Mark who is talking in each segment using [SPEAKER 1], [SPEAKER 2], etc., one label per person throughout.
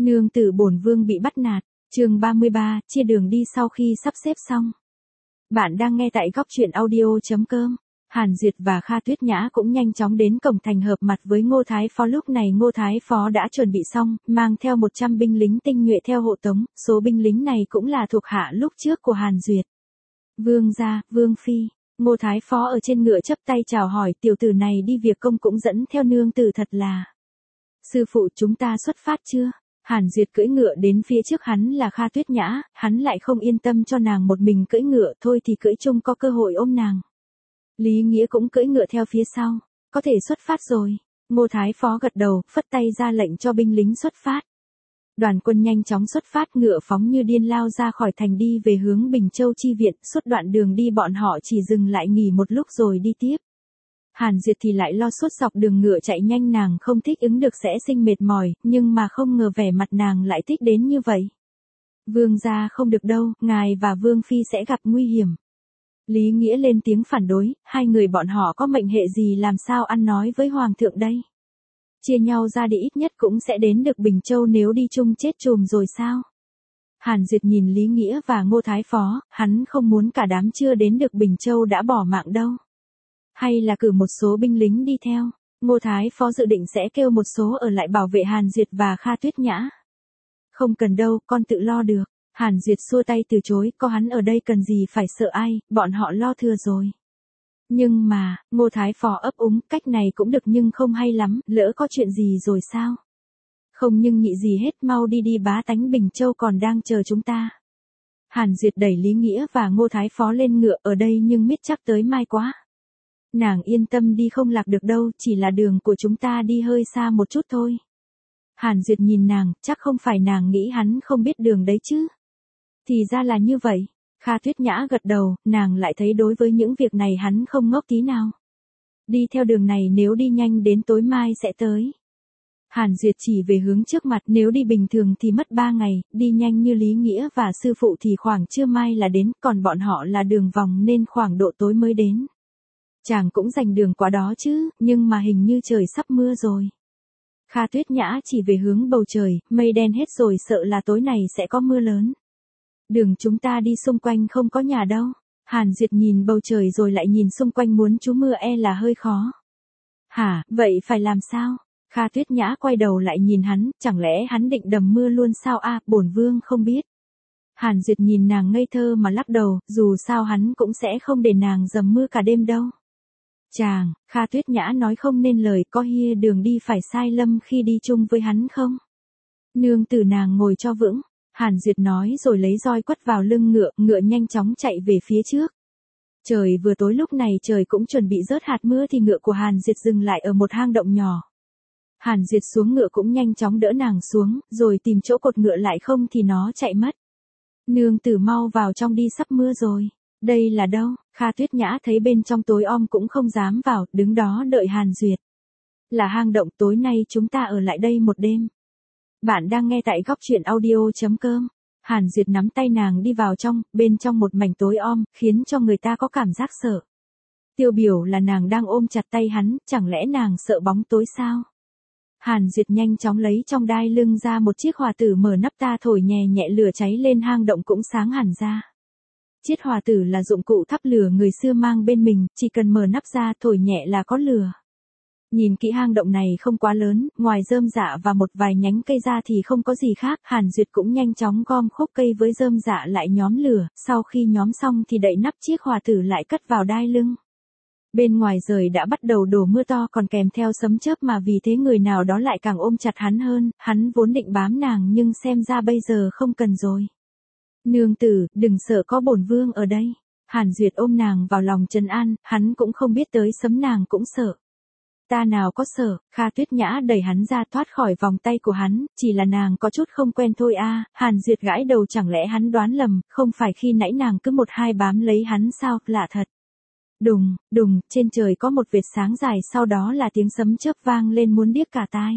[SPEAKER 1] Nương tử bổn vương bị bắt nạt, chương 33, chia đường đi sau khi sắp xếp xong. Bạn đang nghe tại góc truyện audio.com. Hàn Duyệt và Kha Tuyết Nhã cũng nhanh chóng đến cổng thành hợp mặt với Ngô Thái Phó. Lúc này Ngô Thái Phó đã chuẩn bị xong, mang theo 100 binh lính tinh nhuệ theo hộ tống, số binh lính này cũng là thuộc hạ lúc trước của Hàn Duyệt. Vương gia, Vương Phi, Ngô Thái Phó ở trên ngựa chắp tay chào hỏi, tiểu tử này đi việc công cũng dẫn theo nương tử thật là. Sư phụ, chúng ta xuất phát chưa? Hàn Duyệt cưỡi ngựa đến phía trước hắn là Kha Tuyết Nhã, hắn lại không yên tâm cho nàng một mình cưỡi ngựa, thôi thì cưỡi chung có cơ hội ôm nàng. Lý Nghĩa cũng cưỡi ngựa theo phía sau, có thể xuất phát rồi. Ngô Thái Phó gật đầu, phất tay ra lệnh cho binh lính xuất phát. Đoàn quân nhanh chóng xuất phát, ngựa phóng như điên lao ra khỏi thành đi về hướng Bình Châu chi viện, suốt đoạn đường đi bọn họ chỉ dừng lại nghỉ một lúc rồi đi tiếp. Hàn Duyệt thì lại lo suốt dọc đường ngựa chạy nhanh, nàng không thích ứng được sẽ sinh mệt mỏi, nhưng mà không ngờ vẻ mặt nàng lại thích đến như vậy. Vương gia không được đâu, ngài và Vương Phi sẽ gặp nguy hiểm. Lý Nghĩa lên tiếng phản đối, hai người bọn họ có mệnh hệ gì làm sao ăn nói với Hoàng thượng đây? Chia nhau ra đi ít nhất cũng sẽ đến được Bình Châu, nếu đi chung chết chùm rồi sao? Hàn Duyệt nhìn Lý Nghĩa và Ngô Thái Phó, hắn không muốn cả đám chưa đến được Bình Châu đã bỏ mạng đâu. Hay là cử một số binh lính đi theo? Ngô Thái Phó dự định sẽ kêu một số ở lại bảo vệ Hàn Duyệt và Kha Tuyết Nhã. Không cần đâu, con tự lo được. Hàn Duyệt xua tay từ chối, có hắn ở đây cần gì phải sợ ai, bọn họ lo thừa rồi. Nhưng mà, Ngô Thái Phó ấp úng, cách này cũng được nhưng không hay lắm, lỡ có chuyện gì rồi sao? Không nhưng nhị gì hết, mau đi đi, bá tánh Bình Châu còn đang chờ chúng ta. Hàn Duyệt đẩy Lý Nghĩa và Ngô Thái Phó lên ngựa, ở đây nhưng miết chắc tới mai quá. Nàng yên tâm đi, không lạc được đâu, chỉ là đường của chúng ta đi hơi xa một chút thôi. Hàn Duyệt nhìn nàng, chắc không phải nàng nghĩ hắn không biết đường đấy chứ. Thì ra là như vậy. Kha Tuyết Nhã gật đầu, nàng lại thấy đối với những việc này hắn không ngốc tí nào. Đi theo đường này nếu đi nhanh đến tối mai sẽ tới. Hàn Duyệt chỉ về hướng trước mặt, nếu đi bình thường thì mất 3 ngày, đi nhanh như Lý Nghĩa và sư phụ thì khoảng trưa mai là đến, còn bọn họ là đường vòng nên khoảng độ tối mới đến. Chàng cũng dành đường qua đó chứ, nhưng mà hình như trời sắp mưa rồi. Kha Tuyết Nhã chỉ về hướng bầu trời, mây đen hết rồi, sợ là tối này sẽ có mưa lớn. Đường chúng ta đi xung quanh không có nhà đâu. Hàn Duyệt nhìn bầu trời rồi lại nhìn xung quanh, muốn trú mưa là hơi khó. Hả, vậy phải làm sao? Kha Tuyết Nhã quay đầu lại nhìn hắn, chẳng lẽ hắn định đầm mưa luôn sao? Bổn vương không biết. Hàn Duyệt nhìn nàng ngây thơ mà lắc đầu, dù sao hắn cũng sẽ không để nàng dầm mưa cả đêm đâu. Chàng, Kha Tuyết Nhã nói không nên lời, có hia đường đi phải sai lầm khi đi chung với hắn không? Nương tử nàng ngồi cho vững. Hàn Duyệt nói rồi lấy roi quất vào lưng ngựa, ngựa nhanh chóng chạy về phía trước. Trời vừa tối, lúc này trời cũng chuẩn bị rớt hạt mưa thì ngựa của Hàn Duyệt dừng lại ở một hang động nhỏ. Hàn Duyệt xuống ngựa cũng nhanh chóng đỡ nàng xuống, rồi tìm chỗ cột ngựa lại, không thì nó chạy mất. Nương tử mau vào trong đi, sắp mưa rồi. Đây là đâu? Kha Tuyết Nhã thấy bên trong tối om cũng không dám vào, đứng đó đợi Hàn Duyệt. Là hang động, tối nay chúng ta ở lại đây một đêm. Bạn đang nghe tại góc truyện audio.com. Hàn Duyệt nắm tay nàng đi vào trong, bên trong một mảnh tối om, khiến cho người ta có cảm giác sợ. Tiêu biểu là nàng đang ôm chặt tay hắn, chẳng lẽ nàng sợ bóng tối sao? Hàn Duyệt nhanh chóng lấy trong đai lưng ra một chiếc hỏa tử, mở nắp ta thổi nhẹ nhẹ, lửa cháy lên, hang động cũng sáng hẳn ra. Chiếc hỏa tử là dụng cụ thắp lửa người xưa mang bên mình, chỉ cần mở nắp ra thổi nhẹ là có lửa. Nhìn kỹ hang động này không quá lớn, ngoài rơm rạ và một vài nhánh cây ra thì không có gì khác. Hàn Duyệt cũng nhanh chóng gom khúc cây với rơm rạ lại nhóm lửa, sau khi nhóm xong thì đậy nắp chiếc hỏa tử lại cất vào đai lưng. Bên ngoài trời đã bắt đầu đổ mưa to, còn kèm theo sấm chớp, mà vì thế người nào đó lại càng ôm chặt hắn hơn, hắn vốn định bám nàng nhưng xem ra bây giờ không cần rồi. Nương tử, đừng sợ, có bổn vương ở đây. Hàn Duyệt ôm nàng vào lòng trấn an, hắn cũng không biết tới sấm nàng cũng sợ. Ta nào có sợ. Kha Tuyết Nhã đẩy hắn ra thoát khỏi vòng tay của hắn, chỉ là nàng có chút không quen thôi. Hàn Duyệt gãi đầu, chẳng lẽ hắn đoán lầm, không phải khi nãy nàng cứ một hai bám lấy hắn sao, lạ thật. Đùng, đùng, trên trời có một vệt sáng dài, sau đó là tiếng sấm chớp vang lên muốn điếc cả tai.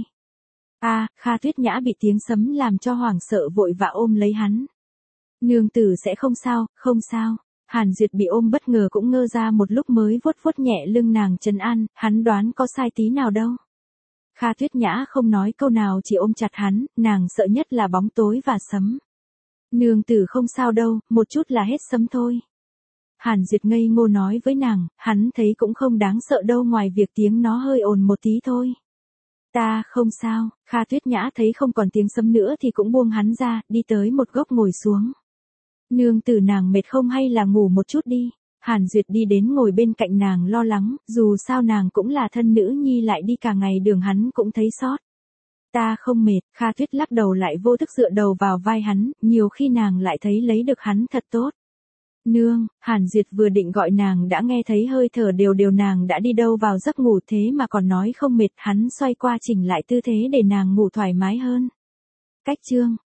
[SPEAKER 1] Kha Tuyết Nhã bị tiếng sấm làm cho hoảng sợ, vội vã ôm lấy hắn. Nương tử sẽ không sao, không sao. Hàn Duyệt bị ôm bất ngờ cũng ngơ ra một lúc mới vuốt vuốt nhẹ lưng nàng trấn an, hắn đoán có sai tí nào đâu. Kha Tuyết Nhã không nói câu nào chỉ ôm chặt hắn, nàng sợ nhất là bóng tối và sấm. Nương tử không sao đâu, một chút là hết sấm thôi. Hàn Duyệt ngây ngô nói với nàng, hắn thấy cũng không đáng sợ đâu ngoài việc tiếng nó hơi ồn một tí thôi. Ta không sao, Kha Tuyết Nhã thấy không còn tiếng sấm nữa thì cũng buông hắn ra, đi tới một góc ngồi xuống. Nương tử nàng mệt không hay là ngủ một chút đi. Hàn Duyệt đi đến ngồi bên cạnh nàng lo lắng, dù sao nàng cũng là thân nữ nhi lại đi cả ngày đường hắn cũng thấy sót. Ta không mệt, Kha Tuyết lắc đầu lại vô thức dựa đầu vào vai hắn, nhiều khi nàng lại thấy lấy được hắn thật tốt. Nương, Hàn Duyệt vừa định gọi nàng đã nghe thấy hơi thở đều nàng đã đi đâu vào giấc ngủ thế mà còn nói không mệt, hắn xoay qua chỉnh lại tư thế để nàng ngủ thoải mái hơn. Cách chương